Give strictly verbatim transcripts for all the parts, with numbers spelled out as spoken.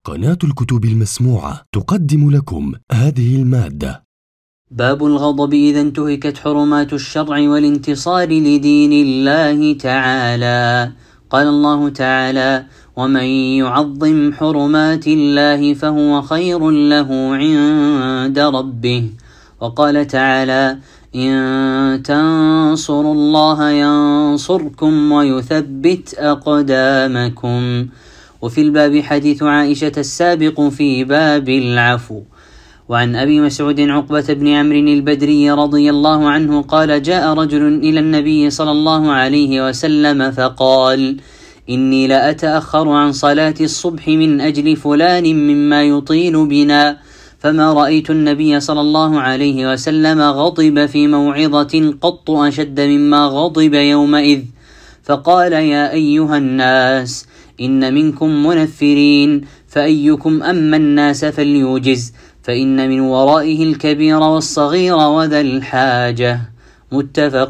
قناة الكتب المسموعة تقدم لكم هذه المادة. باب الغضب إذا انتهكت حرمات الشرع والانتصار لدين الله تعالى. قال الله تعالى: ومن يعظم حرمات الله فهو خير له عند ربه. وقال تعالى: إن تنصروا الله ينصركم ويثبت أقدامكم. وفي الباب حديث عائشة السابق في باب العفو. وعن أبي مسعود عقبة بن عمرو البدري رضي الله عنه قال: جاء رجل إلى النبي صلى الله عليه وسلم فقال: إني لأتأخر عن صلاة الصبح من أجل فلان مما يطيل بنا، فما رأيت النبي صلى الله عليه وسلم غضب في موعظة قط أشد مما غضب يومئذ، فقال: يا أيها الناس، إن منكم منفرين، فأيكم أما الناس فليوجز، فإن من ورائه الكبير والصغير وذا الحاجة. متفق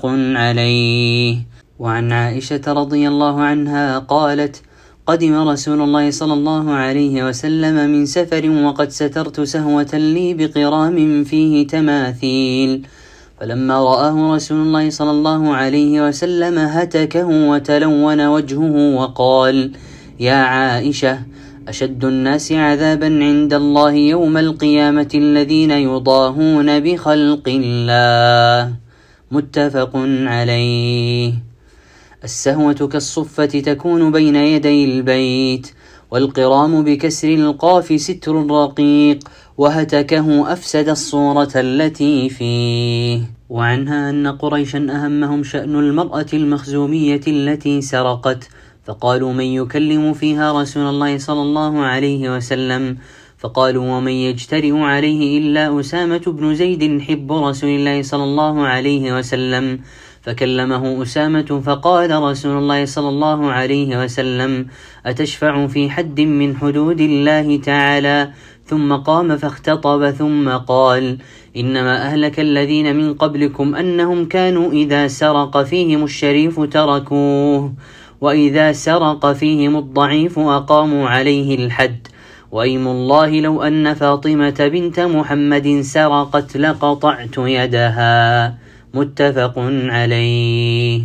عليه. وعن عائشة رضي الله عنها قالت: قدم رسول الله صلى الله عليه وسلم من سفر وقد سترت سهوة لي بقرام فيه تماثيل، فلما رآه رسول الله صلى الله عليه وسلم هتكه وتلون وجهه وقال: يا عائشة، أشد الناس عذابا عند الله يوم القيامة الذين يضاهون بخلق الله. متفق عليه. السهوة كالصفة تكون بين يدي البيت، والقرام بكسر القاف ستر رقيق، وهتكه أفسد الصورة التي فيه. وعنها أن قريشا أهمهم شأن المرأة المخزومية التي سرقت، فقالوا: من يكلم فيها رسول الله صلى الله عليه وسلم؟ فقالوا: ومن يجترئ عليه إلا أسامة بن زيد حب رسول الله صلى الله عليه وسلم. فكلمه أسامة فقال رسول الله صلى الله عليه وسلم: أتشفع في حد من حدود الله تعالى؟ ثم قام فاختطب ثم قال: إنما أهلك الذين من قبلكم أنهم كانوا إذا سرق فيهم الشريف تركوه، وإذا سرق فيهم الضعيف أقاموا عليه الحد، وأيم الله لو أن فاطمة بنت محمد سرقت لقطعت يدها. متفق عليه.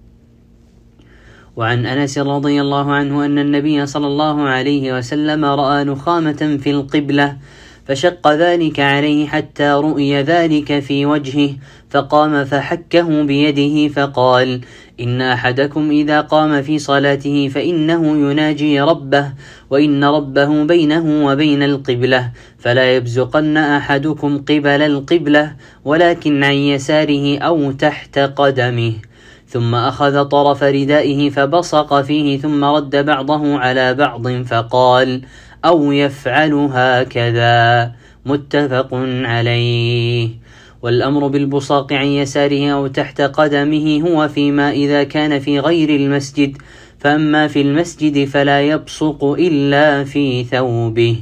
وعن أنس رضي الله عنه أن النبي صلى الله عليه وسلم رأى نخامة في القبلة، فشق ذلك عليه حتى رؤي ذلك في وجهه، فقام فحكه بيده فقال: إن أحدكم إذا قام في صلاته فإنه يناجي ربه، وإن ربه بينه وبين القبلة، فلا يبزقن أحدكم قبل القبلة، ولكن عن يساره أو تحت قدمه. ثم أخذ طرف ردائه فبصق فيه، ثم رد بعضه على بعض فقال: أو يفعل هكذا. متفق عليه. والأمر بالبصاق عن يساره أو تحت قدمه هو فيما إذا كان في غير المسجد، فأما في المسجد فلا يبصق إلا في ثوبه.